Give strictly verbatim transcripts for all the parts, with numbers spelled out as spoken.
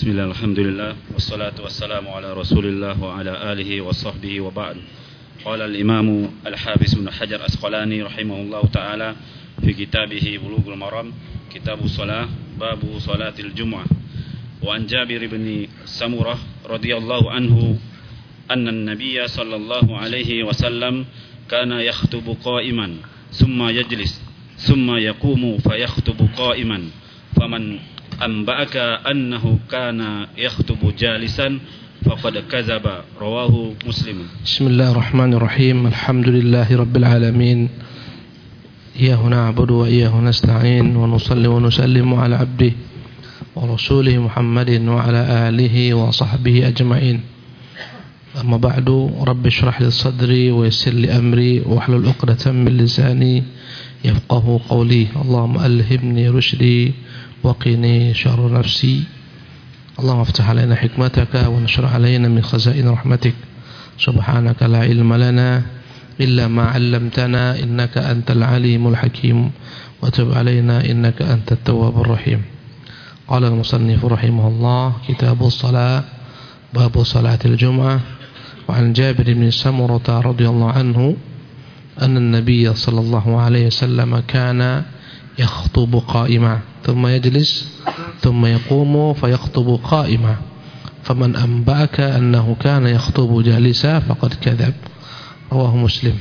Bismillah, alhamdulillah, wassalatu wassalamu ala rasulillah wa ala alihi wa sahbihi wa ba'd. Qala al-imamu al-hafiz ibn Hajar Asqalani rahimahullahu ta'ala fi kitabihi Bulughul Maram, kitabus salah, babu salatil jum'ah. Wa an Jabir ibn Samurah radhiyallahu anhu anna an-nabiyya sallallahu alaihi wasallam kana yakhutubu qa'iman thumma yajlis thumma yaqumu fayakhtubu qa'iman faman amba'aka annahu kana yakhtubu jalisan faqad kadzaba, rawahu Muslim. Bismillahirrahmanirrahim. Alhamdulillahi rabbil alamin. Iyyahu na'budu wa iyyahu nasta'in wa nusalli wa nusallimu ala abdihi wa rasulihi Muhammadin wa ala alihi wa sahbihi ajma'in. Amma ba'du, rabbi shrah li sadri wa yassir li amri wa hlul 'uqdatam min lisani yafqahu qawli. Allahumma alhimni rushdi وقني شر نفسي اللهم افتح علينا حكمتك وانشر علينا من خزائن رحمتك سبحانك لا علم لنا إلا ما علمتنا إنك أنت العليم الحكيم وتب علينا إنك أنت التواب الرحيم. قال المصنف رحمه الله: كتاب الصلاة، باب صلاة الجمعة. وعن جابر بن سمرة رضي الله عنه أن النبي صلى الله عليه وسلم كان يخطب قائما ثم يجلس ثم يقوم فيخطب قائما فمن أنبأك أنه كان يخطب جالسا فقد كذب، رواه Muslim.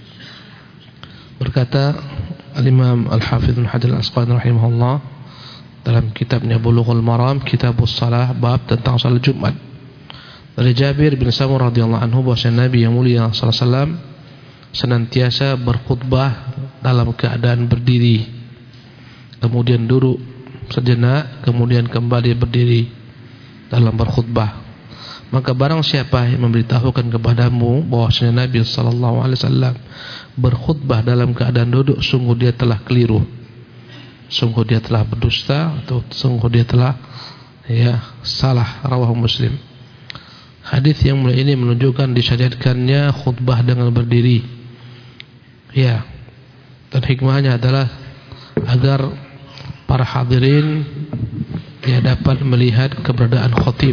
Berkata Al-Imam Al-Hafidz Ibnu Hajar Al-Asqalani rahimahullah dalam kitabnya Bulughul Maram, Kitabus Shalah, bab tentang salat Jumat, dari Jabir bin Samurah radhiyallahu anhu bahwasanya Nabi yang mulia sallallahu alaihi wasallam senantiasa berkhutbah dalam keadaan berdiri, kemudian duduk sejenak, kemudian kembali berdiri dalam berkhutbah. Maka barang siapa yang memberitahukan kepadamu bahwasanya Nabi sallallahu alaihi wasallam berkhutbah dalam keadaan duduk, sungguh dia telah keliru, sungguh dia telah berdusta, atau sungguh dia telah ya salah, rawahu Muslim. Hadis yang mulia ini menunjukkan disyariatkannya khutbah dengan berdiri, ya, dan hikmahnya adalah agar para hadirin dia dapat melihat keberadaan khatib.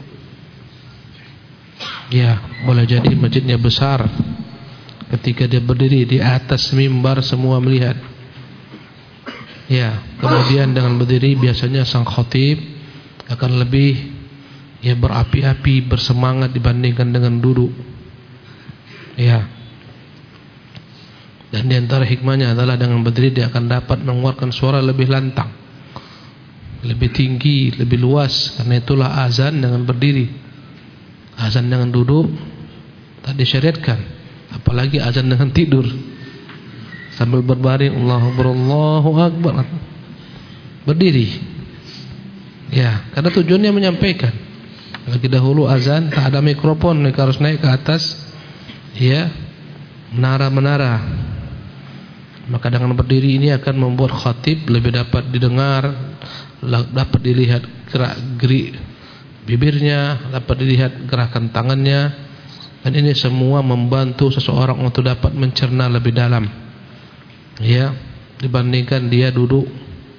Ya, boleh jadi masjidnya besar, ketika dia berdiri di atas mimbar semua melihat. Ya, kemudian dengan berdiri biasanya sang khatib akan lebih ya berapi-api, bersemangat dibandingkan dengan duduk. Ya. Dan di antara hikmahnya adalah dengan berdiri dia akan dapat mengeluarkan suara lebih lantang, lebih tinggi, lebih luas. Karena itulah azan dengan berdiri. Azan dengan duduk tak disyariatkan, apalagi azan dengan tidur sambil berbaring, Allahu Akbar, Allahu Akbar, berdiri. Ya, karena tujuannya menyampaikan. Lagi dahulu azan tak ada mikrofon, mereka harus naik ke atas ya menara-menara. Maka dengan berdiri ini akan membuat khatib lebih dapat didengar, dapat dilihat gerak-gerik bibirnya, dapat dilihat gerakan tangannya, dan ini semua membantu seseorang untuk dapat mencerna lebih dalam, ya, dibandingkan dia duduk.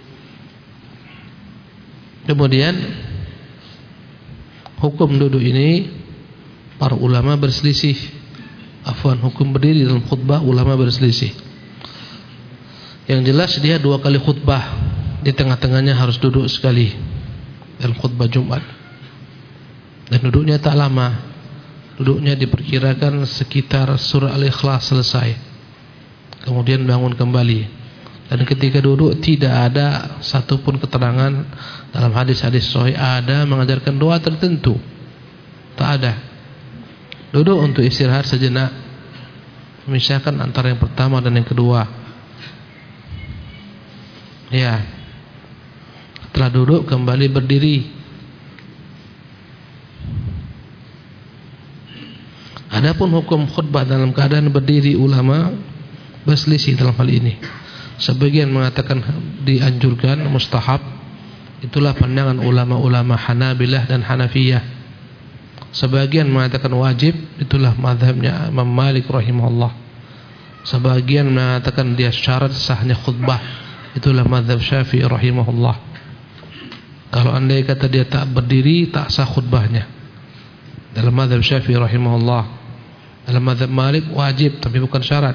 Kemudian hukum duduk ini para ulama berselisih. Afwan, hukum berdiri dalam khutbah ulama berselisih. Yang jelas dia dua kali khutbah, di tengah-tengahnya harus duduk sekali dalam khutbah Jumat. Dan duduknya tak lama, duduknya diperkirakan sekitar surah Al-Ikhlas selesai, kemudian bangun kembali. Dan ketika duduk tidak ada satupun keterangan dalam hadis-hadis sahih ada mengajarkan doa tertentu, tak ada. Duduk untuk istirahat sejenak, memisahkan antara yang pertama dan yang kedua. Ya, setelah duduk kembali berdiri. Adapun hukum khutbah dalam keadaan berdiri, ulama berselisih dalam hal ini. Sebagian mengatakan dianjurkan, mustahab. Itulah pandangan ulama-ulama Hanabilah dan Hanafiyah. Sebagian mengatakan wajib, itulah mazhabnya Imam Malik rahimahullah. Sebagian mengatakan dia syarat sahnya khutbah, itulah mazhab Syafi'i rahimahullah. Kalau andai kata dia tak berdiri, tak sah khutbahnya. Dalam mazhab Syafi'i rahimahullah. Dalam mazhab Malik wajib tapi bukan syarat.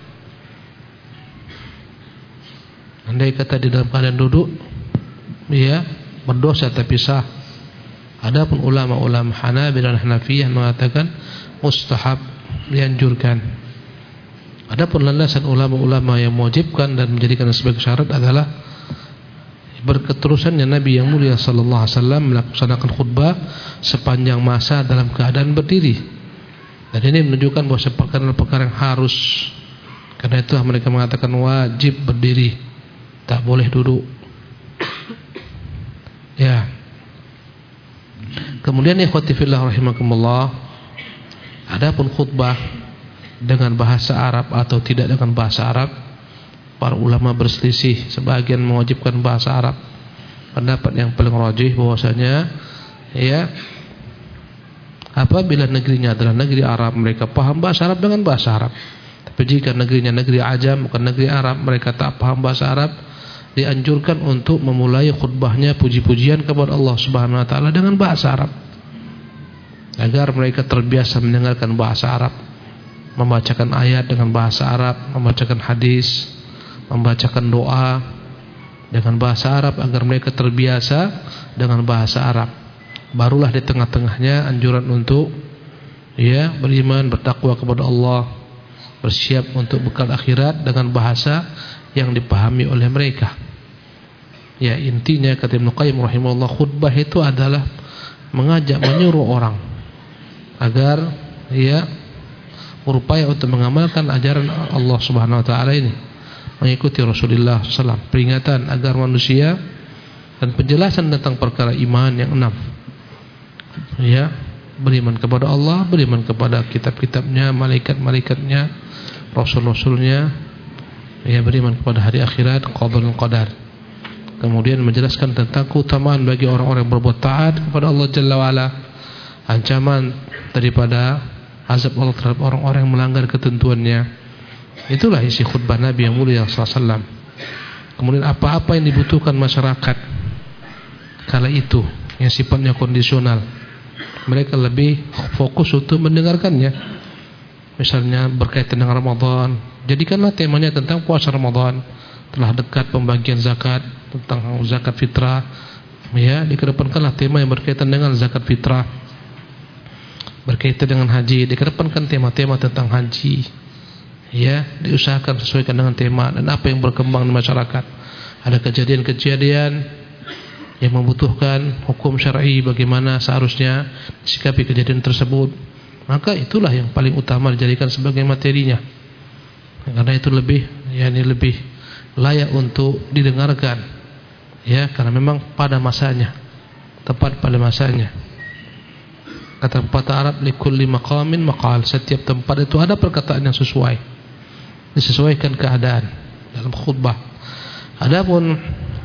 Andai kata di dalam keadaan duduk, dia berdosa tapi sah. Adapun ulama-ulama Hanabilah dan Hanafiyah mengatakan mustahab, dianjurkan. Adapun landasan ulama-ulama yang mewajibkan dan menjadikan sebagai syarat adalah berketerusannya Nabi yang mulia sallallahu alaihi wasallam melaksanakan khutbah sepanjang masa dalam keadaan berdiri. Dan ini menunjukkan bahwa perkara-perkara yang harus. Karena itu mereka mengatakan wajib berdiri, tak boleh duduk. Ya. Kemudian ikhwati fillah rahimakumullah, adapun khutbah dengan bahasa Arab atau tidak dengan bahasa Arab, para ulama berselisih. Sebagian mewajibkan bahasa Arab. Pendapat yang paling rajih bahwasanya ya, apabila negerinya adalah negeri Arab, mereka paham bahasa Arab dengan bahasa Arab. Tapi jika negerinya negeri Ajam, bukan negeri Arab, mereka tak paham bahasa Arab, dianjurkan untuk memulai khutbahnya puji-pujian kepada Allah Subhanahu wa taala dengan bahasa Arab. Agar mereka terbiasa mendengarkan bahasa Arab, membacakan ayat dengan bahasa Arab, membacakan hadis, membacakan doa dengan bahasa Arab, agar mereka terbiasa dengan bahasa Arab. Barulah di tengah-tengahnya anjuran untuk ya beriman, bertakwa kepada Allah, bersiap untuk bekal akhirat dengan bahasa yang dipahami oleh mereka. Ya, intinya kata Ibnu Qayyim rahimahullah, khutbah itu adalah mengajak, menyuruh orang agar ya berupaya untuk mengamalkan ajaran Allah Subhanahu wa taala ini, mengikuti Rasulullah sallallahu alaihi wasallam. Peringatan agar manusia dan penjelasan tentang perkara iman yang enam. Ya, beriman kepada Allah, beriman kepada kitab-kitabnya, malaikat-malaikatnya, rasul-rasulnya, ya, beriman kepada hari akhirat, qada dan qadar. Kemudian menjelaskan tentang keutamaan bagi orang-orang yang berbuat taat kepada Allah Jalla wa'ala, ancaman daripada azab Allah terhadap orang-orang yang melanggar ketentuannya. Itulah isi khutbah Nabi yang mulia sallallahu alaihi wasallam. Kemudian apa-apa yang dibutuhkan masyarakat kala itu yang sifatnya kondisional, mereka lebih fokus untuk mendengarkannya. Misalnya berkaitan dengan Ramadan, jadikanlah temanya tentang puasa Ramadan. Telah dekat pembagian zakat, tentang zakat fitrah, ya, dikedepankanlah tema yang berkaitan dengan zakat fitrah. Berkaitan dengan haji, dikedepankan tema-tema tentang haji. Ya, diusahakan sesuaikan dengan tema dan apa yang berkembang di masyarakat. Ada kejadian-kejadian yang membutuhkan hukum syar'i, bagaimana seharusnya sikapi kejadian tersebut, maka itulah yang paling utama dijadikan sebagai materinya. Karena itu lebih, yakni lebih layak untuk didengarkan, ya, karena memang pada masanya, tepat pada masanya. Kata pepatah Arab, likulli maqamin maqal, setiap tempat itu ada perkataan yang sesuai, disesuaikan keadaan dalam khutbah. Adapun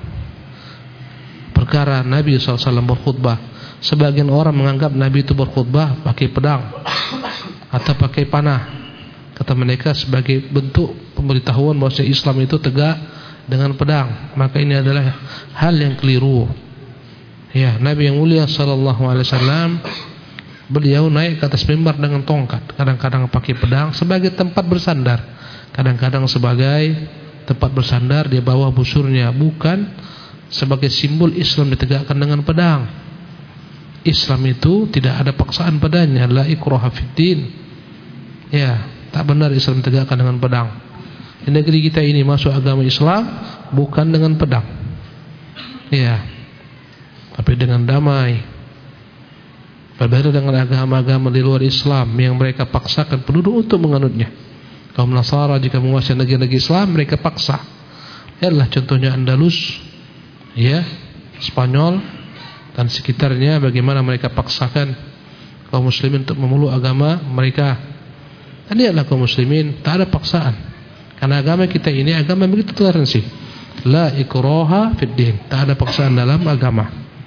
perkara Nabi sallallahu alaihi wasallam berkhutbah, sebagian orang menganggap Nabi itu berkhutbah pakai pedang atau pakai panah. Kata mereka sebagai bentuk pemberitahuan bahwa Islam itu tegak dengan pedang. Maka ini adalah hal yang keliru. Ya, Nabi yang mulia sallallahu alaihi wasallam, beliau naik ke atas mimbar dengan tongkat, kadang-kadang pakai pedang sebagai tempat bersandar, kadang-kadang sebagai tempat bersandar di bawah busurnya, bukan sebagai simbol Islam ditegakkan dengan pedang. Islam itu tidak ada paksaan padanya, la ikraha fiddin. Ya, tak benar Islam ditegakkan dengan pedang. Di negeri kita ini masuk agama Islam bukan dengan pedang, ya, tapi dengan damai. Berbeda dengan agama-agama di luar Islam yang mereka paksakan penduduk untuk menganutnya. Kaum Nasara jika menguasai negeri-negeri Islam, mereka paksa. Yalah contohnya Andalus, ya, Spanyol dan sekitarnya, bagaimana mereka paksakan kaum muslimin untuk memeluk agama mereka. Dan lihatlah kaum muslimin, tak ada paksaan. Karena agama kita ini agama yang begitu toleransi. La ikraha fid din, tak ada paksaan dalam agama.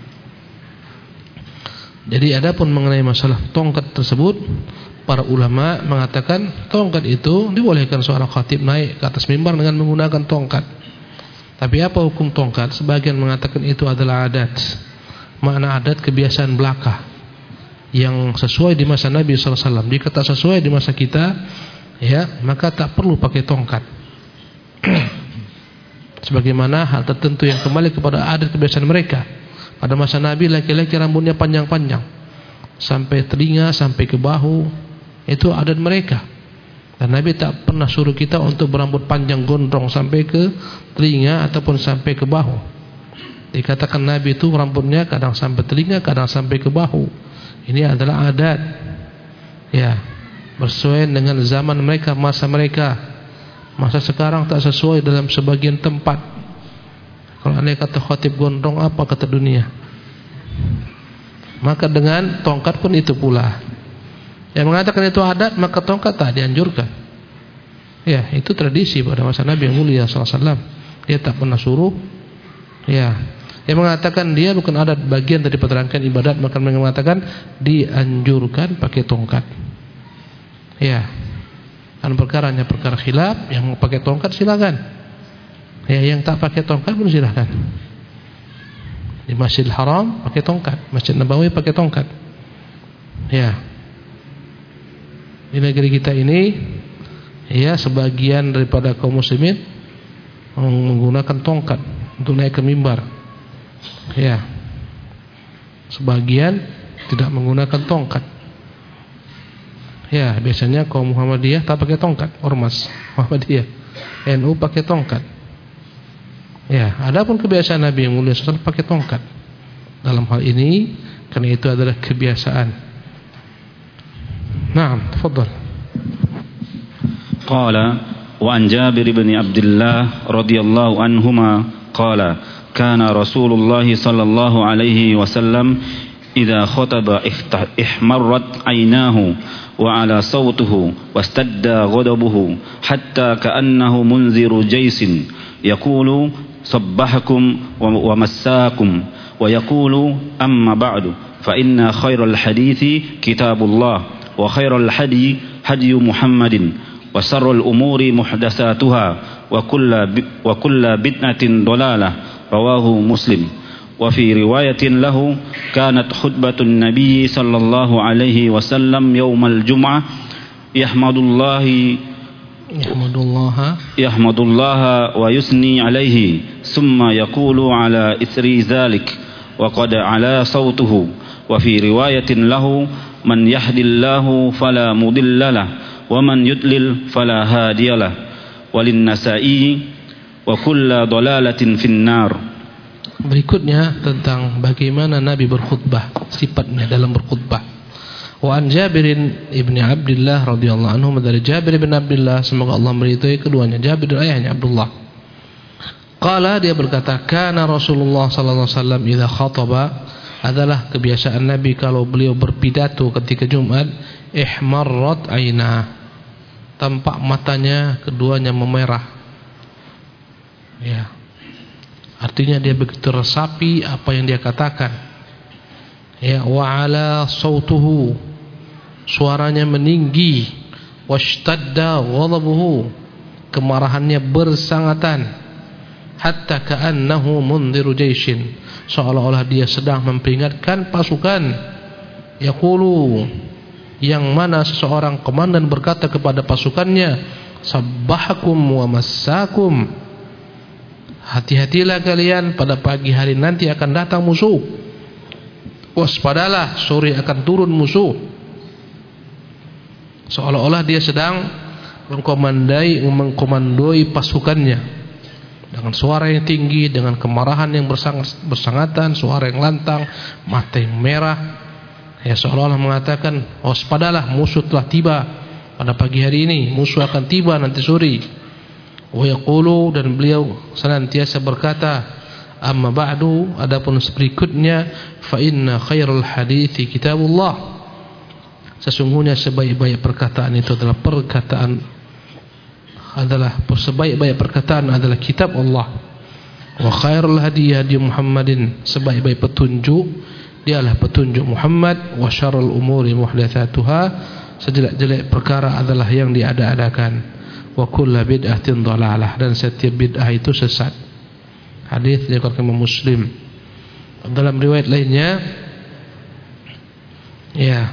Jadi adapun mengenai masalah tongkat tersebut, para ulama mengatakan tongkat itu dibolehkan seorang khatib naik ke atas mimbar dengan menggunakan tongkat. Tapi apa hukum tongkat? Sebagian mengatakan itu adalah adat, makna adat kebiasaan belaka yang sesuai di masa Nabi sallallahu alaihi wasallam. Jika tak sesuai di masa kita, ya, maka tak perlu pakai tongkat. Sebagaimana hal tertentu yang kembali kepada adat kebiasaan mereka. Pada masa Nabi, laki-laki rambutnya panjang-panjang sampai telinga, sampai ke bahu. Itu adat mereka. Dan Nabi tak pernah suruh kita untuk berambut panjang gondrong sampai ke telinga ataupun sampai ke bahu. Dikatakan Nabi itu rambutnya kadang sampai telinga, kadang sampai ke bahu. Ini adalah adat, ya, bersesuaian dengan zaman mereka, masa mereka. Masa sekarang tak sesuai dalam sebagian tempat. Kalau anda kata khatib gondrong, apa kata dunia? Maka dengan tongkat pun itu pula. Yang mengatakan itu adat, maka tongkat tak dianjurkan. Ya, itu tradisi pada masa Nabi yang mulia sallallahu alaihi wasallam. Dia tak pernah suruh. Ya, yang mengatakan dia bukan adat bagian dari rangkaian ibadat, maka mereka mengatakan dianjurkan pakai tongkat. Ya, kan perkaranya perkara khilaf. Yang mau pakai tongkat silakan. Ya, yang tak pakai tongkat pun silakan. Di Masjidil Haram pakai tongkat, Masjid Nabawi pakai tongkat. Ya, di negeri kita ini, ya, sebagian daripada kaum muslimin menggunakan tongkat untuk naik ke mimbar. Ya, sebagian tidak menggunakan tongkat. Ya, biasanya kaum Muhammadiyah tak pakai tongkat, ormas Muhammadiyah. N U pakai tongkat. Ya, adapun kebiasaan Nabi yang mulia sallallahu alaihi wasallam pakai tongkat. Dalam hal ini, karena itu adalah kebiasaan. Naam, tafadhal. Qala wa an Jabir bin Abdullah radhiyallahu anhuma qala kana Rasulullah sallallahu alaihi wasallam idza khataba ihmarrat aynahu wa ala sawtuhu wastadda ghadabuhu hatta ka'annahu munziru jaysin yaqulu sabbahakum wa massakum wa yaqulu amma ba'du fa inna khairal hadithi kitabullah wa khairal hadi hadi Muhammadin wa sarrul umuri muhdatsatuha wa kullu wa kullu bid'atin dalalah rawahu Muslim. Wa fi riwayatin lahu kanat khutbatun Nabi sallallahu alaihi wasallam yaumal jum'ah yahmadullahi yahmadullaha yahmadullaha wa yusni alaihi summa yaqulu ala ithri dzalik wa qad ala sawtuhu. Wa fi riwayatin lahu man yahdillahu fala mudhillalah wa man yudlil fala hadiyalah. Walin Nasa'i wa kullu dhalalatin finnar. Berikutnya tentang bagaimana Nabi berkhutbah, sifatnya dalam berkhutbah. Wa an Jabirin ibni Abdullah radhiyallahu anhu, dari Jabir bin Abdullah, semoga Allah meridhai keduanya. Jabir dan ayahnya Abdullah. Qala, dia berkata, kana Rasulullah sallallahu alaihi wasallam idza khataba, adalah kebiasaan Nabi kalau beliau berpidato ketika Jumat, ihmarrat aina, tampak matanya keduanya memerah. Ya, artinya dia begitu resapi apa yang dia katakan. Ya, wa ala sautuhu, suaranya meninggi, washtadda ghadabuhu, kemarahannya bersangatan, hatta ka'annahu mundhiru jaishin, seolah-olah dia sedang memperingatkan pasukan. Yaqulu, yang mana seseorang komandan berkata kepada pasukannya, sabbahakum wa massakum, hati-hatilah kalian, pada pagi hari nanti akan datang musuh. Waspadalah, sore akan turun musuh. Seolah-olah dia sedang mengkomandai, mengkomandoi pasukannya dengan suara yang tinggi, dengan kemarahan yang bersangatan, suara yang lantang, mata yang merah. Ya, seolah-olah mengatakan, waspadalah, musuh telah tiba pada pagi hari ini, musuh akan tiba nanti sore. Wa yaqulu, dan beliau senantiasa berkata, amma ba'du, adapun berikutnya, fa inna khairal hadithi kitabullah, sesungguhnya sebaik-baik perkataan itu adalah perkataan adalah sebaik-baik perkataan adalah kitab Allah. Wa khairul hadi hadi Muhammadin, sebaik-baik petunjuk dialah petunjuk Muhammad. Wa syarrul umuri muhdatsatuha, sejelek-jelek perkara adalah yang diada-adakan. Wa kullu bid'atin dhalalah, dan setiap bid'ah itu sesat. Hadis diriwayatkan Imam Muslim. Dalam riwayat lainnya, ya,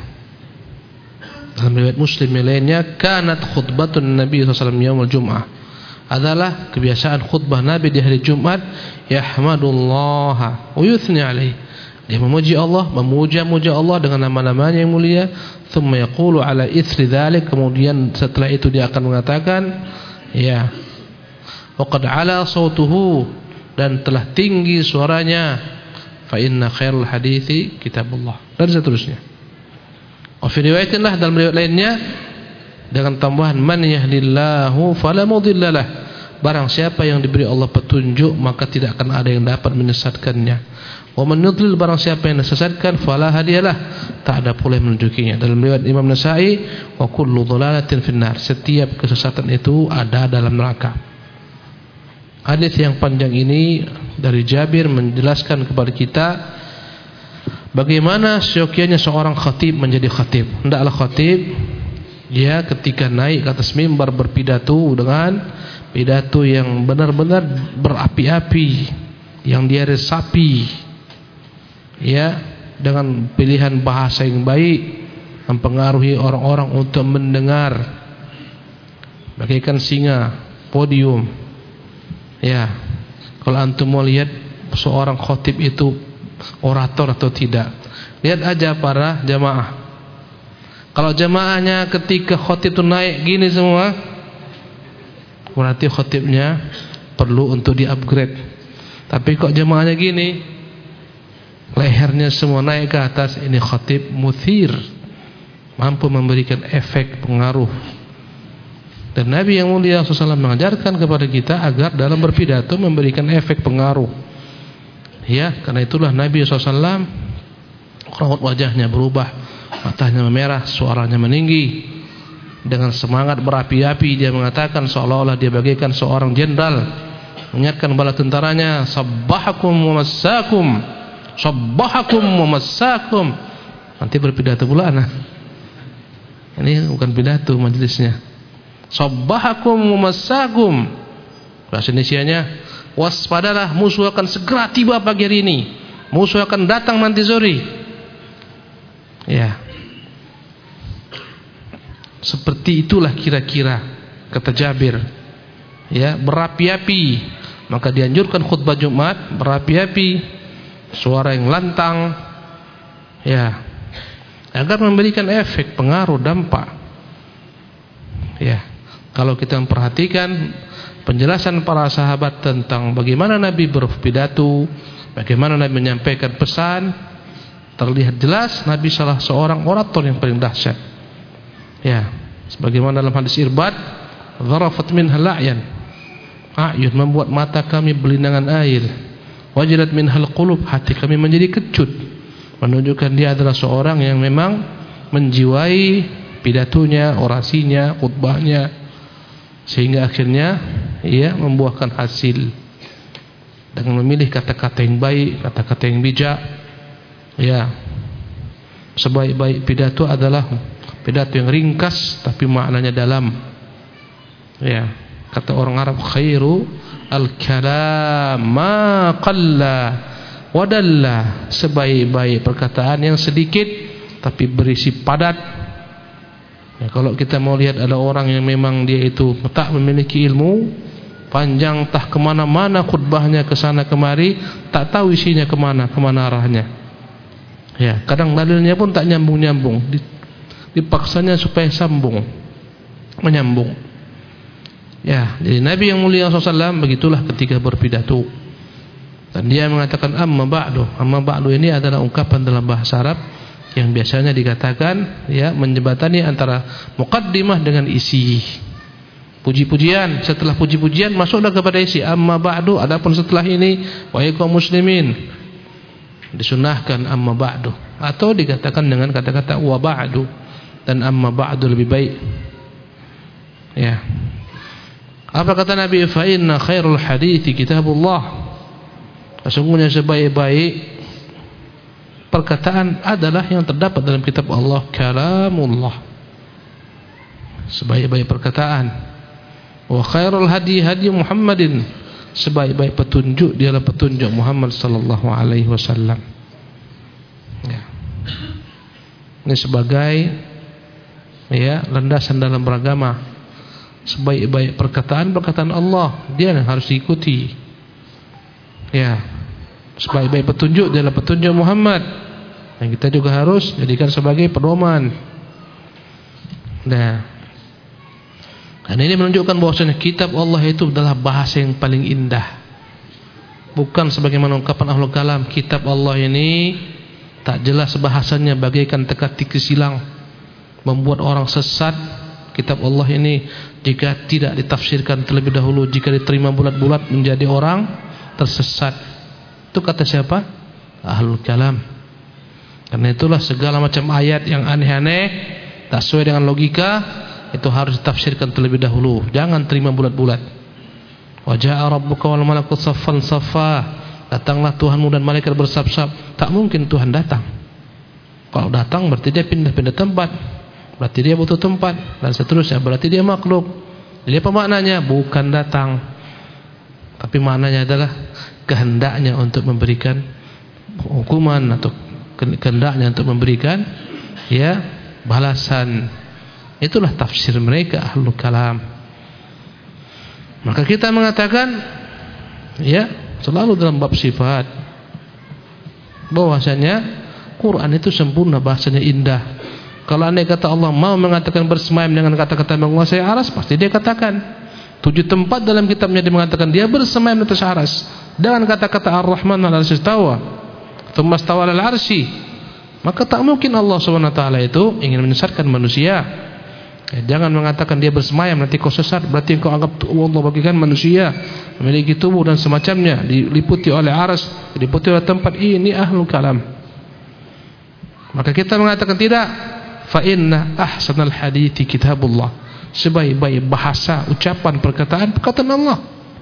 dalam riwayat Muslim yang lainnya, kanat khutbatun Nabi sallallahu alaihi wasallam yaumul Jum'ah, adalah kebiasaan khutbah Nabi di hari Jumat, yahmadullaha wa yuthni alaihi, dia memuji Allah, memuja-muja Allah dengan nama-namanya yang mulia, thumma yaqulu ala ithri dzalik, kemudian setelah itu dia akan mengatakan, ya, wa qad ala sautuhu, dan telah tinggi suaranya, fa inna khairul hadithi kitabullah, dan seterusnya. Wa fi riwayatillah, dalam riwayat lainnya dengan tambahan man yahdillahu fala mudhillalah, barang siapa yang diberi Allah petunjuk maka tidak akan ada yang dapat menyesatkannya. Wa man yudlil, barang siapa yang disesatkan fala hadiyalah, tak ada pula yang menunjukinya. Dalam riwayat Imam Nasa'i, wa kullu dhalalatin finnar, setiap kesesatan itu ada dalam neraka. Hadis yang panjang ini dari Jabir menjelaskan kepada kita bagaimana seyogianya seorang khatib menjadi khatib. Hendaklah khatib, dia ketika naik ke atas mimbar berpidato dengan pidato yang benar-benar berapi-api, yang dia resapi, ya, dengan pilihan bahasa yang baik, mempengaruhi orang-orang untuk mendengar, bagaikan singa podium. Ya, kalau antum mau lihat seorang khatib itu orator atau tidak, lihat aja para jamaah. Kalau jamaahnya ketika khatib itu naik gini semua, berarti khatibnya perlu untuk di-upgrade. Tapi kok jamaahnya gini, lehernya semua naik ke atas, ini khatib muthir, mampu memberikan efek pengaruh. Dan Nabi yang mulia sallallahu alaihi wasallam mengajarkan kepada kita agar dalam berpidato memberikan efek pengaruh. Ya, karena itulah Nabi sallallahu alaihi wasallam raut wajahnya berubah, matanya memerah, suaranya meninggi, dengan semangat berapi-api dia mengatakan seolah-olah dia bagaikan seorang jenderal mengingatkan bala tentaranya, sabbahakum wa massakum, sabbahakum wa massakum. Nanti berpidato pula nah. Ini bukan pidato majelisnya. Sabbahakum wa massakum, bahasa Indonesianya, waspadalah, musuh akan segera tiba pagi hari ini, musuh akan datang nanti sore. Ya, seperti itulah kira-kira kata Jabir, ya, berapi-api. Maka dianjurkan khutbah Jumat berapi-api, suara yang lantang, ya, agar memberikan efek pengaruh dampak. Ya, kalau kita memperhatikan penjelasan para sahabat tentang bagaimana Nabi berpidato, bagaimana Nabi menyampaikan pesan, terlihat jelas Nabi salah seorang orator yang paling dahsyat. Ya, sebagaimana dalam hadis Irbad, "Dharafat minhal a'yan." Ayun, membuat mata kami berlinangan air. Wajilat minhal qulub, hati kami menjadi kecut. Menunjukkan dia adalah seorang yang memang menjiwai pidatonya, orasinya, khutbahnya, sehingga akhirnya ia membuahkan hasil dengan memilih kata-kata yang baik, kata-kata yang bijak. Ya, sebaik-baik pidato adalah pidato yang ringkas tapi maknanya dalam. Ya, kata orang Arab, khairu al-kalam ma qalla wa dalla, sebaik-baik perkataan yang sedikit tapi berisi padat. Ya, kalau kita mau lihat ada orang yang memang dia itu tak memiliki ilmu, panjang tah kemana-mana khutbahnya, kesana kemari, tak tahu isinya kemana, kemana arahnya. Ya, kadang dalilnya pun tak nyambung-nyambung, dipaksanya supaya sambung, menyambung. Ya, jadi Nabi yang mulia sallallahu alaihi wasallam begitulah ketika berpidato. Dan dia mengatakan amma ba'du. Amma ba'du ini adalah ungkapan dalam bahasa Arab yang biasanya dikatakan, ya, menjembatani antara muqaddimah dengan isi. Puji-pujian, setelah puji-pujian masuklah kepada isi. Amma ba'du, adapun setelah ini wahai kaum muslimin, disunahkan amma ba'du, atau dikatakan dengan kata-kata wa ba'du, dan amma ba'du lebih baik. Ya. Apa kata Nabi? Fa inna khairul hadithi kitabullah. Sesungguhnya sebaik-baik perkataan adalah yang terdapat dalam kitab Allah, kalamullah. Sebaik-baik perkataan. Wa khairul hadi hadi Muhammadin, sebaik-baik petunjuk dialah petunjuk Muhammad sallallahu alaihi wasallam. Ya. Ini sebagai ya landasan dalam beragama. Sebaik-baik perkataan perkataan Allah, dia yang harus diikuti. Ya. Sebaik-baik petunjuk dialah petunjuk Muhammad. Dan kita juga harus jadikan sebagai pedoman. Nah, dan ini menunjukkan bahwasanya kitab Allah itu adalah bahasa yang paling indah. Bukan sebagaimana ungkapan ahlul kalam, kitab Allah ini tak jelas bahasanya bagaikan teka-teki silang, membuat orang sesat. Kitab Allah ini jika tidak ditafsirkan terlebih dahulu, jika diterima bulat-bulat menjadi orang tersesat. Itu kata siapa? Ahlul kalam. Karena itulah segala macam ayat yang aneh-aneh, tak sesuai dengan logika, itu harus ditafsirkan terlebih dahulu. Jangan terima bulat-bulat. Wa jaa rabbuka wal malaku saffan saffa. Datanglah Tuhanmu dan malaikat bersaf-saf. Tak mungkin Tuhan datang. Kalau datang berarti dia pindah-pindah tempat. Berarti dia butuh tempat dan seterusnya. Berarti dia makhluk. Jadi apa maknanya? Bukan datang. Tapi maknanya adalah kehendaknya untuk memberikan hukuman atau kehendaknya untuk memberikan ya balasan. Itulah tafsir mereka ahlul kalam. Maka kita mengatakan ya selalu dalam bab sifat bahwasanya Quran itu sempurna, bahasanya indah. Kalau andai kata Allah mau mengatakan bersemayam dengan kata-kata menguasai aras, pasti dia katakan. Tujuh tempat dalam kitabnya dia mengatakan dia bersemayam di atas aras dengan kata-kata Ar-Rahman 'alal 'arsy istawa, tsumma istawa 'alal 'arsy. Maka tak mungkin Allah Subhanahu wa taala itu ingin menyesatkan manusia. Ya, jangan mengatakan dia bersemayam nanti kau sesat, berarti kau anggap Allah bagikan manusia memiliki tubuh dan semacamnya, diliputi oleh aras, diliputi oleh tempat. Ini ahlul kalam. Maka kita mengatakan tidak. Fa inna ahsanal hadithi kitabullah. Sebaik-baik bahasa, ucapan, perkataan, perkataan Allah.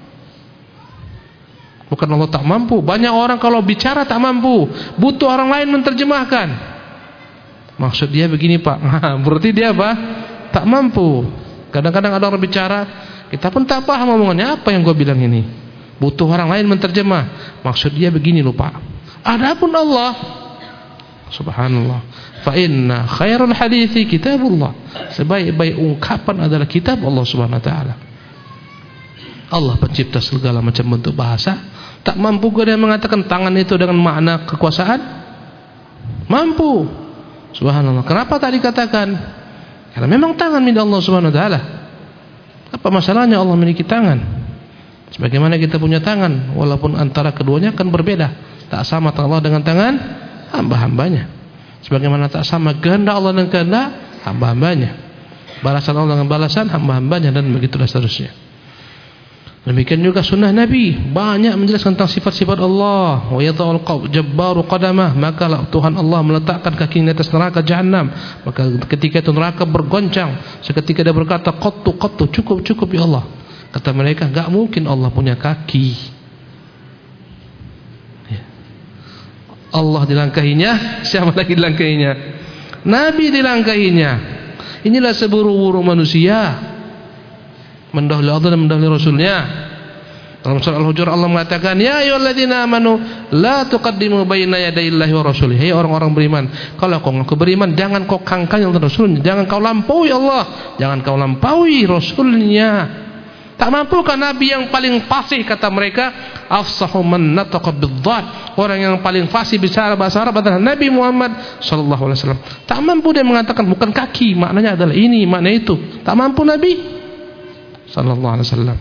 Bukan Allah tak mampu. Banyak orang kalau bicara tak mampu, butuh orang lain menerjemahkan. Maksud dia begini Pak. Berarti dia apa? Tak mampu. Kadang-kadang ada orang bicara, kita pun tak paham omongannya apa yang gue bilang ini. Butuh orang lain menterjemah. Maksud dia begini loh Pak. Adapun Allah, subhanallah, fa inna khairul hadithi kitabullah. Sebaik-baik ungkapan adalah kitab Allah Subhanahu wa taala. Allah pencipta segala macam bentuk bahasa. Tak mampu dia mengatakan tangan itu dengan makna kekuasaan? Mampu. Subhanallah. Kenapa tak dikatakan? Karena memang tangan milik Allah Subhanahu wa taala. Apa masalahnya Allah memiliki tangan? Sebagaimana kita punya tangan, walaupun antara keduanya akan berbeda. Tak sama Allah dengan tangan hamba-hambanya. Sebagaimana tak sama kehendak Allah dengan kehendak hamba-hambanya. Balasan Allah dengan balasan hamba-hambanya, dan begitulah seterusnya. Demikian juga sunnah Nabi banyak menjelaskan tentang sifat-sifat Allah. Wa yadha'ul jabbaru qadamah, maka Tuhan Allah meletakkan kakinya di atas neraka jahanam. Maka ketika itu neraka bergoncang, seketika dia berkata qattu qattu, cukup cukup ya Allah. Kata mereka, enggak mungkin Allah punya kaki. Ya. Allah dilangkahinya, siapa lagi dilangkahinya? Nabi dilangkahinya. Inilah seburu-buru manusia mendahului Allah dan mendahului Rasulnya. Dalam surah Al-Hujurat Allah mengatakan, ya ayyuhalladzina amanu la tuqaddimu baina yadayillahi wa rasulih. Hai orang-orang beriman, kalau kau mengaku beriman, jangan kau kangkang dengan Rasulnya, jangan kau lampaui Allah, jangan kau lampaui Rasulnya. Tak mampukah Nabi yang paling fasih, kata mereka, afsahu man nataqa bidzat, orang yang paling fasih bicara bahasa Arab adalah Nabi Muhammad sallallahu alaihi wasallam. Tak mampu dia mengatakan bukan kaki, maknanya adalah ini, makna itu. Tak mampu Nabi sallallahu alaihi wasallam.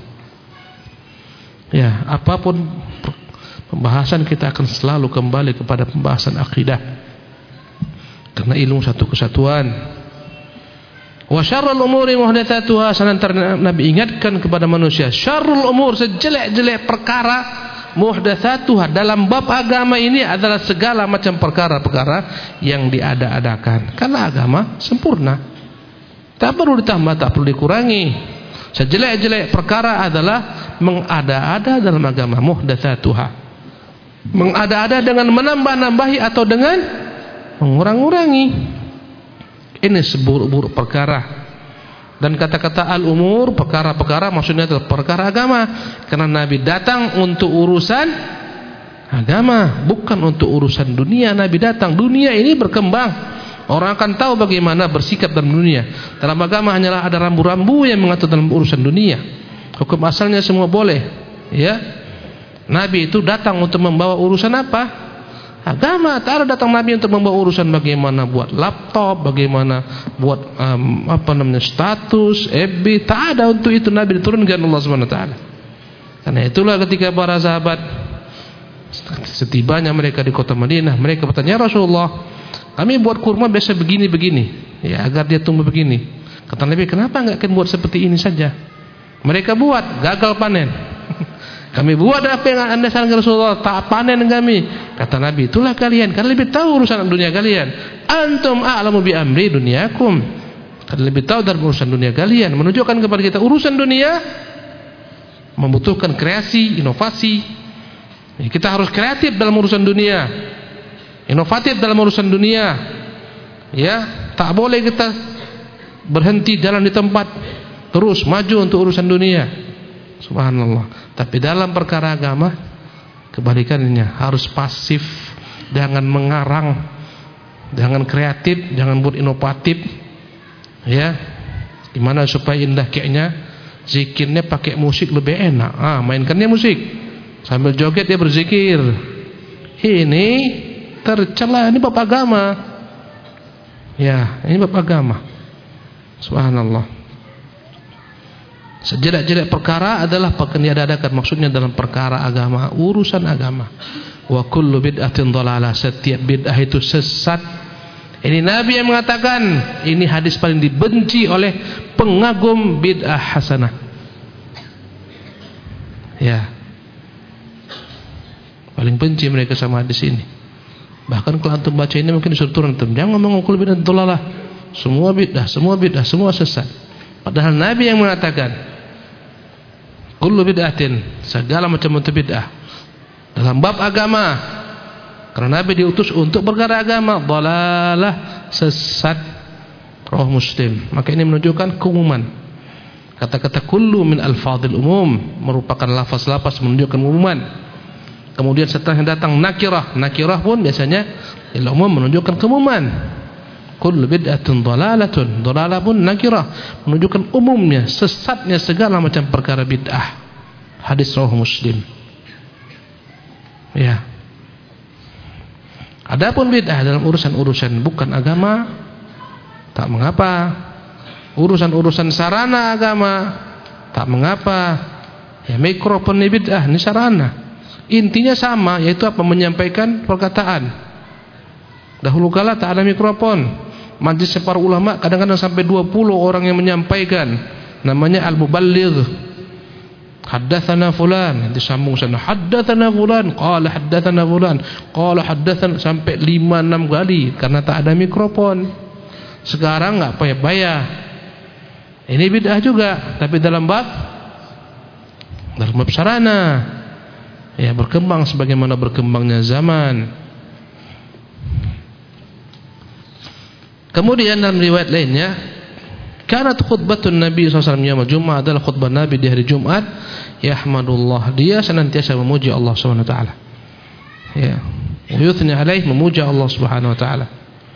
Ya, apapun pembahasan kita akan selalu kembali kepada pembahasan akidah. Karena ilmu satu kesatuan. Wa syarrul umuri muhdatsatuha, senantiasa Nabi ingatkan kepada manusia, syarrul umur, sejelek-jelek perkara, muhdatsatuha dalam bab agama ini adalah segala macam perkara-perkara yang diada-adakan. Karena agama sempurna. Tak perlu ditambah, tak perlu dikurangi. Sejelek-jelek perkara adalah mengada-ada dalam agama, muhdatsatuha. Mengada-ada dengan menambah-nambahi atau dengan mengurang-urangi. Ini seburuk-buruk perkara. Dan kata-kata al-umur, perkara-perkara, maksudnya adalah perkara agama. Karena Nabi datang untuk urusan agama, bukan untuk urusan dunia. Nabi datang, dunia ini berkembang, orang akan tahu bagaimana bersikap dalam dunia. Dalam agama hanyalah ada rambu-rambu yang mengatur dalam urusan dunia. Hukum asalnya semua boleh, ya. Nabi itu datang untuk membawa urusan apa? Agama. Tak ada datang Nabi untuk membawa urusan bagaimana buat laptop, bagaimana buat um, apa namanya status, F B. Tak ada untuk itu Nabi diturunkan Allah subhanahu wa taala. Karena itulah ketika para sahabat setibanya mereka di kota Madinah, mereka bertanya, "Ya Rasulullah, kami buat kurma biasa begini-begini, ya agar dia tumbuh begini." Kata Nabi, "Kenapa enggak kalian buat seperti ini saja?" Mereka buat, gagal panen. Kami buat apa yang anda sarankan Rasulullah, tak panen kami. Kata Nabi, itulah kalian, kalian lebih tahu urusan dunia kalian. Antum a'lamu bi amri dunyakum. Kalian lebih tahu dalam urusan dunia kalian. Menunjukkan kepada kita urusan dunia membutuhkan kreasi, inovasi. Kita harus kreatif dalam urusan dunia, inovatif dalam urusan dunia. Ya, tak boleh kita berhenti jalan di tempat, terus maju untuk urusan dunia. Subhanallah. Tapi dalam perkara agama kebalikannya, harus pasif, jangan mengarang, jangan kreatif, jangan buat inovatif. Ya, gimana supaya indah kayaknya? Zikirnya pakai musik lebih enak. Ah, mainkannya musik, sambil joget dia berzikir. Ini tercela, ini bab agama. Ya, ini bab agama. Subhanallah. Sejelek-jelek perkara adalah perkeniadakan, maksudnya dalam perkara agama, urusan agama. Wa kullu bid'atin dhalalah, setiap bid'ah itu sesat. Ini Nabi yang mengatakan, ini hadis paling dibenci oleh pengagum bid'ah hasanah. Ya, paling benci mereka sama hadis ini. Bahkan kalau antum baca ini mungkin disuruh turun, antum jangan ngomong kullu bid'atin dhalalah, semua bid'ah, semua bid'ah, semua sesat. Padahal Nabi yang mengatakan kullu bid'atin, segala macam bentuk bid'ah dalam bab agama. Karena Nabi diutus untuk perkara agama, dhalalah, sesat. Rawahu Muslim. Maka ini menunjukkan keumuman. Kata-kata kullu min alfadhil umum merupakan lafaz-lafaz menunjukkan umuman. Kemudian setelahnya datang nakirah. Nakirah pun biasanya ila umum menunjukkan keumuman. Kullu bid'atin dhalalatun, dhalalah pun nakirah menunjukkan umumnya, sesatnya segala macam perkara bid'ah. Hadis rawahu Muslim. Ya. Adapun bid'ah dalam urusan-urusan bukan agama, tak mengapa. Urusan-urusan sarana agama, tak mengapa. Ya, mikrofon ini bid'ah, ini sarana. Intinya sama, yaitu apa? Menyampaikan perkataan. Dahulu kala tak ada mikrofon. Majlis para ulama kadang-kadang sampai dua puluh orang yang menyampaikan, namanya al-muballigh. Haddatsana fulan, disambung sana, haddatsana fulan, qala haddatsana fulan, qala haddatsana, sampai lima enam kali karena tak ada mikrofon. Sekarang enggak payah-payah. Ini bid'ah juga, tapi dalam bab dalam bab sarana. Ya, berkembang sebagaimana berkembangnya zaman. Kemudian dalam riwayat lainnya, kanat khutbatun Nabi sallallahu alaihi wasallam yaum Jumat, adalah khutbah Nabi di hari Jumat, yahmadullah, dia senantiasa memuji Allah subhanahu wa taala. Ya, yuthni alaih, memuji Allah subhanahu wa taala.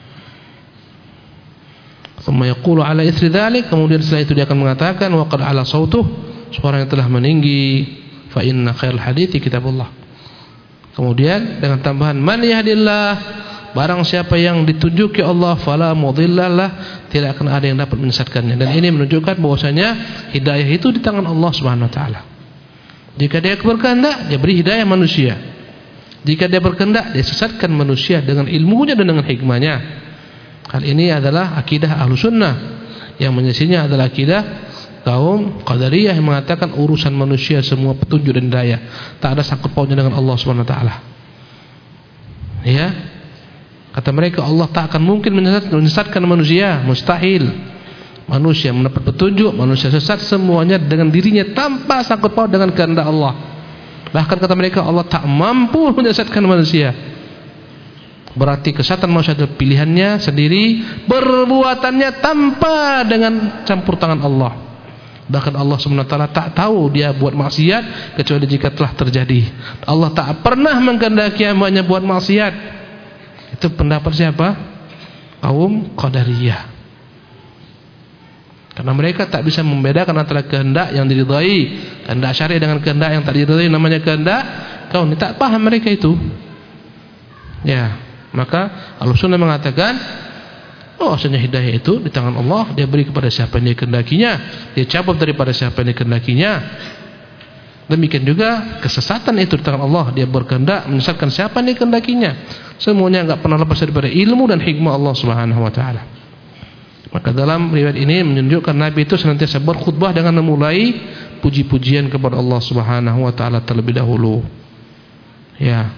Thumma yaqulu ala ithri dzalik, kemudian setelah itu dia akan mengatakan wa qad ala sautuh, suaranya telah meninggi, fa inna khairal hadithi kitabullah. Kemudian dengan tambahan man yahdillah, barang siapa yang ditunjuki Allah fala mudhillalah, tidak akan ada yang dapat menyesatkannya. Dan ini menunjukkan bahwasanya hidayah itu di tangan Allah Subhanahu wa taala. Jika dia berkehendak, dia beri hidayah manusia. Jika dia berkehendak, dia sesatkan manusia dengan ilmunya dan dengan hikmahnya. Hal ini adalah akidah Ahlussunnah. Yang menyisinya adalah akidah kaum Qadariyah yang mengatakan urusan manusia semua petunjuk dan hidayah, tak ada sangkut pautnya dengan Allah Subhanahu wa taala. Ya. Kata mereka Allah tak akan mungkin menyesatkan manusia, mustahil. Manusia mendapat petunjuk, manusia sesat semuanya dengan dirinya tanpa sangkut paut dengan kehendak Allah. Bahkan kata mereka Allah tak mampu menyesatkan manusia. Berarti kesesatan manusia adalah pilihannya sendiri, perbuatannya tanpa dengan campur tangan Allah. Bahkan Allah subhanahu wa taala tak tahu dia buat maksiat kecuali jika telah terjadi. Allah tak pernah mengkehendaki hamba-Nya buat maksiat. Itu pendapat siapa? Kaum Qadariyah. Karena mereka tak bisa membedakan antara kehendak yang diridhai, kehendak syar'i dengan kehendak yang tak diridhai, namanya kehendak kauni. Tak paham mereka itu. Ya, maka Ahlussunnah mengatakan, oh, aslinya hidayah itu di tangan Allah, dia beri kepada siapa yang dia kehendakinya, dia cabut daripada siapa yang dia kehendakinya. Demikian juga kesesatan itu di tangan Allah, dia berkehendak menyesatkan siapa yang dia kehendakinya. Semuanya enggak pernah lepas daripada ilmu dan hikmah Allah Subhanahu wa taala. Maka dalam riwayat ini menunjukkan Nabi itu senantiasa berkhutbah dengan memulai puji-pujian kepada Allah Subhanahu wa taala terlebih dahulu. Ya.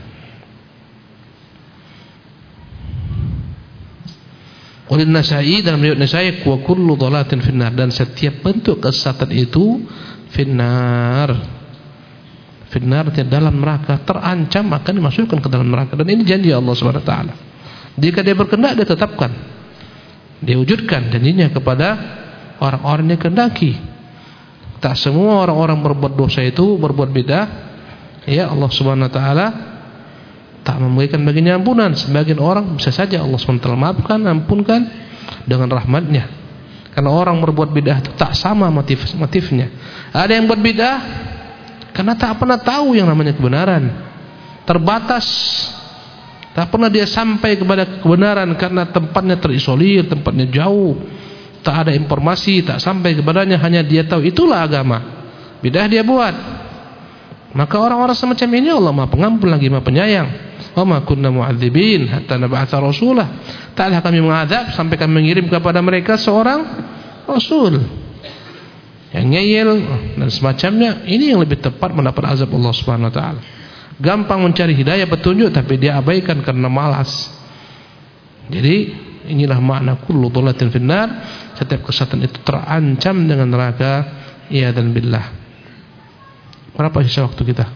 Oleh Nasai dalam riwayat Nasai, wa kullu dhalatin finnar, dan setiap bentuk kesesatan itu finnar. Finnar artinya dalam neraka, terancam akan dimasukkan ke dalam neraka, dan ini janji Allah Subhanahu wa taala. Jika dia berkehendak, dia tetapkan, dia wujudkan janjinya kepada orang-orang yang kehendaki. Tak semua orang-orang berbuat dosa itu berbuat bid'ah, ya Allah Subhanahu wa taala tak memberikan baginya ampunan. Sebagian orang bisa saja Allah subhanahu wa taala maafkan, ampunkan dengan rahmatnya. Karena orang berbuat bid'ah itu tak sama motif motifnya. Ada yang buat bid'ah karena tak pernah tahu yang namanya kebenaran, terbatas, tak pernah dia sampai kepada kebenaran karena tempatnya terisolir, tempatnya jauh, tak ada informasi, tak sampai kepadanya, hanya dia tahu itulah agama. Bid'ah dia buat. Maka orang-orang semacam ini Allah Maha Pengampun lagi Maha Penyayang. Wa ma kunna mu'adzibin hatta nab'atha rasulah. Taklah kami mengazab sampai kami mengirim kepada mereka seorang rasul. Yang ngeyel dan semacamnya, ini yang lebih tepat mendapat azab Allah Subhanahu wa taala. Gampang mencari hidayah petunjuk tapi dia abaikan karena malas. Jadi inilah makna kullu dhalatin finnar, setiap kesesatan itu terancam dengan neraka, ya dan billah. Berapa sisa waktu kita?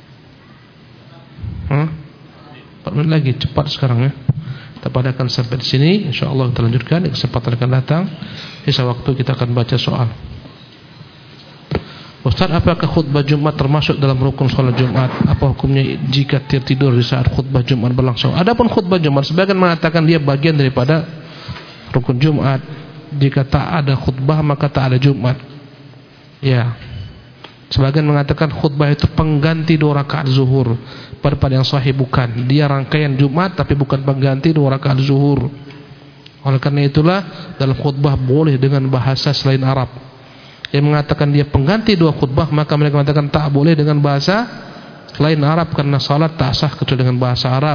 Hah? empat menit lagi, cepat sekarang ya. Kita padakan sampai di sini, insyaallah kita lanjutkan di kesempatan akan datang. Sisa waktu kita akan baca soal. Ustaz, apakah khutbah Jumat termasuk dalam rukun salat Jumat? Apa hukumnya jika tertidur di saat khutbah Jumat berlangsung? Adapun khutbah Jumat, sebagian mengatakan dia bagian daripada rukun Jumat. Jika tak ada khutbah maka tak ada Jumat. Ya. Sebagian mengatakan khutbah itu pengganti dua rakaat zuhur. Pada yang sahih bukan. Dia rangkaian Jumat tapi bukan pengganti dua rakaat zuhur. Oleh karena itulah dalam khutbah boleh dengan bahasa selain Arab. Yang mengatakan dia pengganti dua khutbah, maka mereka mengatakan tak boleh dengan bahasa selain Arab karena salat tak sah kecuali dengan bahasa Arab.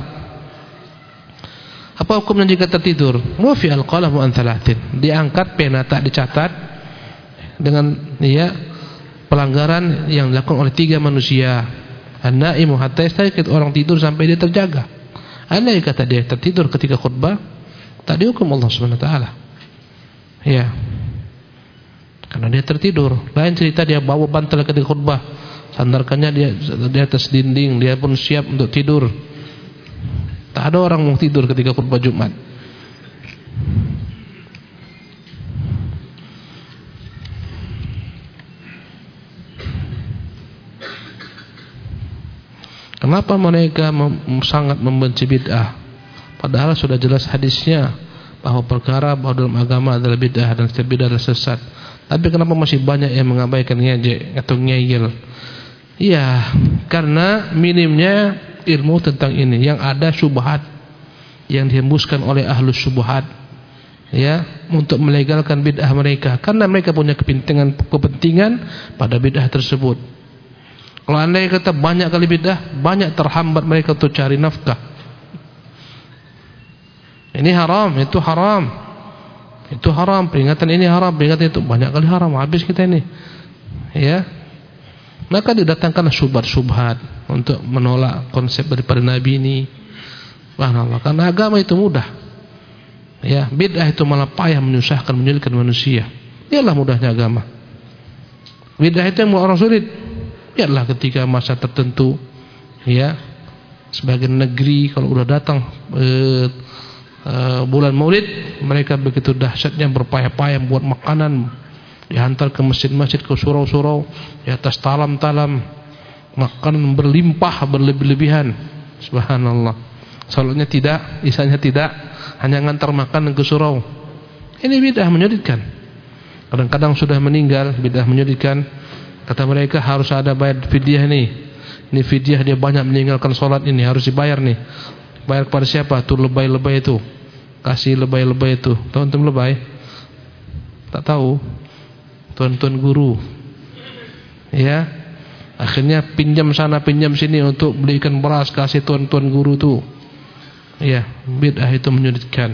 Apa hukumnya jika tertidur? Rufi al-qalam an thalathin. Diangkat pena tak dicatat dengan ya pelanggaran yang dilakukan oleh tiga manusia. An-naimu hatta yastayqid, orang tidur sampai dia terjaga. Andai kata dia tertidur ketika khutbah, tak dihukum Allah Subhanahu wa taala. Ya. Karena dia tertidur. Lain cerita dia bawa bantal ketika khutbah, sandarkannya dia di atas dinding, dia pun siap untuk tidur. Tak ada orang mau tidur ketika khutbah Jumat. Kenapa mereka mem sangat membenci bid'ah? Padahal sudah jelas hadisnya bahwa perkara bahwa dalam agama adalah bid'ah dan setiap bid'ah adalah sesat. Tapi kenapa masih banyak yang mengabaikan ngejek atau ngeyel? Ya, karena minimnya ilmu tentang ini. Yang ada syubhat yang dihembuskan oleh ahlus syubhat, ya, untuk melegalkan bid'ah mereka. Karena mereka punya kepentingan kepentingan pada bid'ah tersebut. Kalau andai kata banyak kali bid'ah, banyak terhambat mereka untuk cari nafkah. Ini haram, itu haram, itu haram, peringatan ini haram, peringatan itu banyak kali haram, habis kita ini, ya. Maka didatangkan syubhat-syubhat untuk menolak konsep daripada Nabi ini. Subhanallah, karena agama itu mudah, ya. Bid'ah itu malah payah, menyusahkan, menyulitkan manusia. Inilah mudahnya agama. Bid'ah itu yang orang sulit. Biarlah ketika masa tertentu, ya, Sebagian negeri kalau udah datang eh, eh, bulan Maulid, mereka begitu dahsyatnya berpayah-payah buat makanan, dihantar ke masjid-masjid, ke surau-surau, di atas talam-talam, makanan berlimpah berlebih-lebihan. Subhanallah. Salatnya tidak, isanya tidak, hanya ngantar makanan ke surau. Ini bid'ah menyudutkan. Kadang-kadang sudah meninggal, bid'ah menyudutkan. Kata mereka harus ada bayar fidyah nih. Ini fidyah, dia banyak meninggalkan sholat ini, harus dibayar nih. Bayar kepada siapa? Tuh lebay-lebay itu. Kasih lebay-lebay itu. Tahu-tahu lebay? Tak tahu. Tuan-tuan guru. Ya. Akhirnya pinjam sana pinjam sini untuk belikan beras, kasih tuan-tuan guru tuh. Ya, bid'ah itu menyudutkan.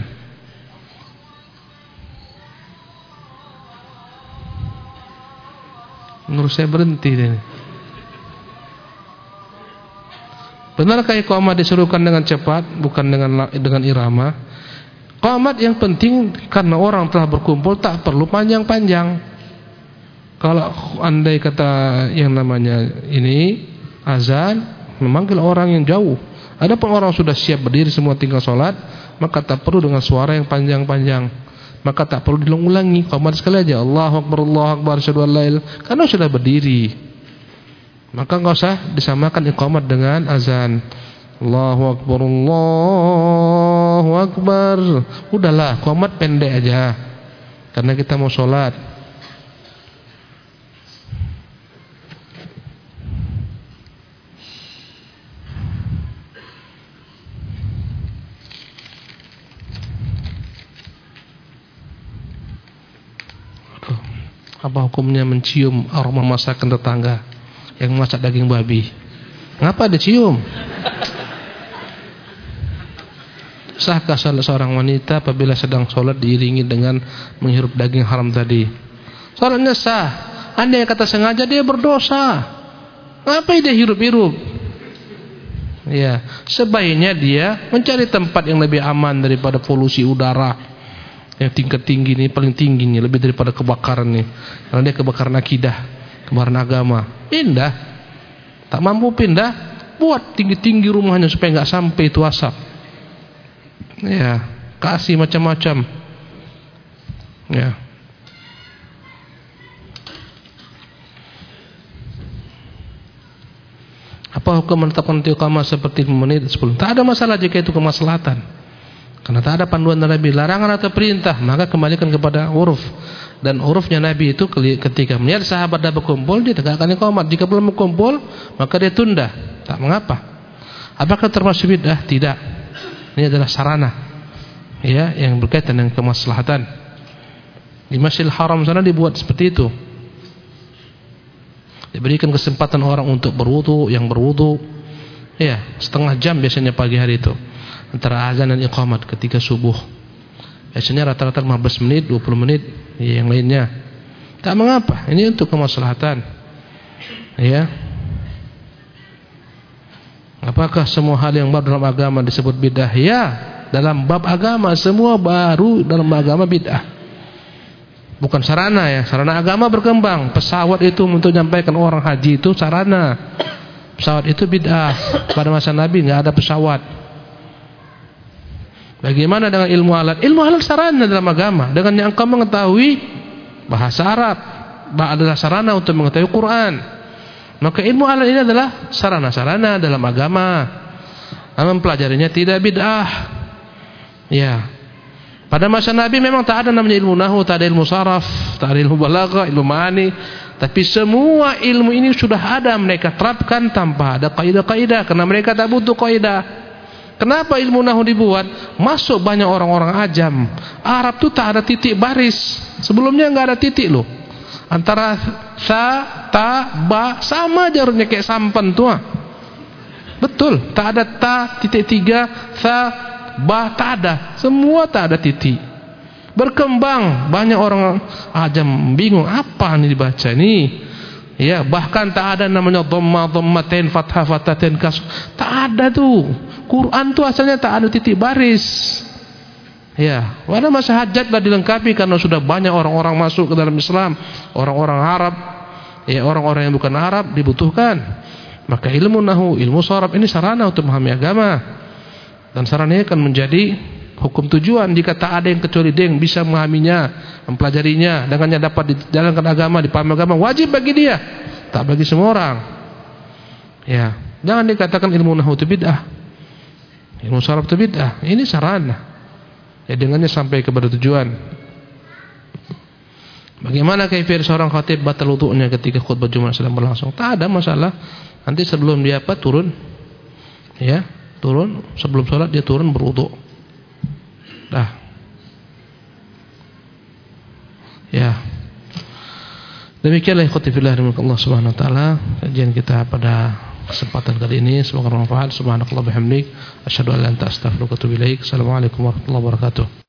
Menurut saya berhenti ini. Benarkah iqamah disuruhkan dengan cepat, bukan dengan dengan irama? Iqamah yang penting karena orang telah berkumpul, tak perlu panjang-panjang. Kalau andai kata yang namanya ini azan memanggil orang yang jauh, adapun orang sudah siap berdiri semua tinggal sholat, maka tak perlu dengan suara yang panjang-panjang, maka tak perlu diulang-ulangi. Iqamah sekali aja, Allahu Akbar, Allahu Akbar, asyhadu an la ilaha illallah, karena sudah berdiri. Maka enggak usah disamakan iqamat dengan azan. Allahu Akbar, Allahu Akbar. Udahlah, iqamat pendek aja. Karena kita mau sholat. Apa hukumnya mencium aroma masakan tetangga yang masak daging babi? Ngapa dicium? Sahkah salat seorang wanita apabila sedang sholat diiringi dengan menghirup daging haram tadi? Salatnya sah. Andai kata sengaja, dia berdosa. Ngapain dia hirup-hirup? Ya, sebaiknya dia mencari tempat yang lebih aman daripada polusi udara yang tingkat tinggi ini, paling tinggi ini, lebih daripada kebakaran nih. Karena dia kebakaran akidah, kebakaran agama. Pindah. Tak mampu pindah, buat tinggi-tinggi rumahnya supaya enggak sampai itu asap. Ya, kasih macam-macam. Ya. Apa hukum menetapkan iqamah seperti menit sepuluh? Tak ada masalah jika itu kemaslahatan. Karena tak ada panduan Nabi, larangan atau perintah, maka kembalikan kepada uruf. Dan urufnya Nabi itu ketika melihat sahabat dah berkumpul, dia tegakkan iqamah. Jika belum berkumpul, maka dia tunda. Tak mengapa. Apakah termasuk bid'ah? Tidak. Ini adalah sarana, ya, yang berkaitan dengan kemaslahatan. Di Masjidil Haram sana dibuat seperti itu. Diberikan kesempatan orang untuk berwudu, yang berwudu, ya, setengah jam biasanya pagi hari itu. Antara azan dan iqamat ketika subuh. Biasanya rata-rata lima belas menit, dua puluh menit, ya, yang lainnya. Tak mengapa, ini untuk kemaslahatan. Ya. Apakah semua hal yang baru dalam agama disebut bid'ah? Ya, dalam bab agama semua baru dalam agama bid'ah. Bukan sarana ya, sarana agama berkembang. Pesawat itu untuk menyampaikan orang haji itu sarana. Pesawat itu bid'ah. Pada masa Nabi enggak ada pesawat. Bagaimana dengan ilmu alat? Ilmu alat sarana dalam agama. Dengan yang engkau mengetahui bahasa Arab, adalah sarana untuk mengetahui Quran. Maka ilmu alat ini adalah sarana-sarana dalam agama. Mempelajarinya tidak bid'ah. Ya. Pada masa Nabi memang tak ada namanya ilmu nahwu, tak ada ilmu saraf, tak ada ilmu balaghah, ilmu ma'ani. Tapi semua ilmu ini sudah ada, mereka terapkan tanpa ada kaidah-kaidah, karena mereka tak butuh kaidah. Kenapa ilmu nahwu dibuat? Masuk banyak orang-orang ajam. Arab tuh tak ada titik baris. Sebelumnya enggak ada titik loh. Antara sa, ta, ba sama aja hurufnya kayak sampan tuh. Betul, tak ada ta, titik tiga, sa, ba, tak ada. Semua tak ada titik. Berkembang, banyak orang ajam bingung apa nih dibaca nih. Ya, bahkan tak ada namanya dhamma, dhammatain, fathah, fathatain, kasr. Tak ada tuh. Quran tuh asalnya tak ada titik baris. Ya, pada masa hajat dah dilengkapi karena sudah banyak orang-orang masuk ke dalam Islam, orang-orang Arab, ya, orang-orang yang bukan Arab dibutuhkan. Maka ilmu nahwu, ilmu sharaf ini sarana untuk memahami agama. Dan sarana ini akan menjadi hukum tujuan jika tak ada yang kecuali dia yang bisa memahaminya, mempelajarinya, dengannya dapat dijalankan agama, dipahami agama, wajib bagi dia, tak bagi semua orang. Ya, jangan dikatakan ilmu nahwu itu bid'ah, ilmu sharaf itu bid'ah. Ini sarana, ya dengannya sampai kepada tujuan. Bagaimana kaifiyah seorang khatib batal wudu'nya ketika khutbah Jumat sedang berlangsung? Tak ada masalah. Nanti sebelum dia apa turun, ya turun sebelum sholat dia turun berwudu. Dah, ya. Demikianlah ikhwati fillah rahimakumullah subhanahu wa taala kajian kita pada kesempatan kali ini. Semoga bermanfaat. Subhanakallah bihamdik, asyhadu an la ilaha illa anta astaghfiruka wa atubu ilaik. Assalamualaikum warahmatullahi wabarakatuh.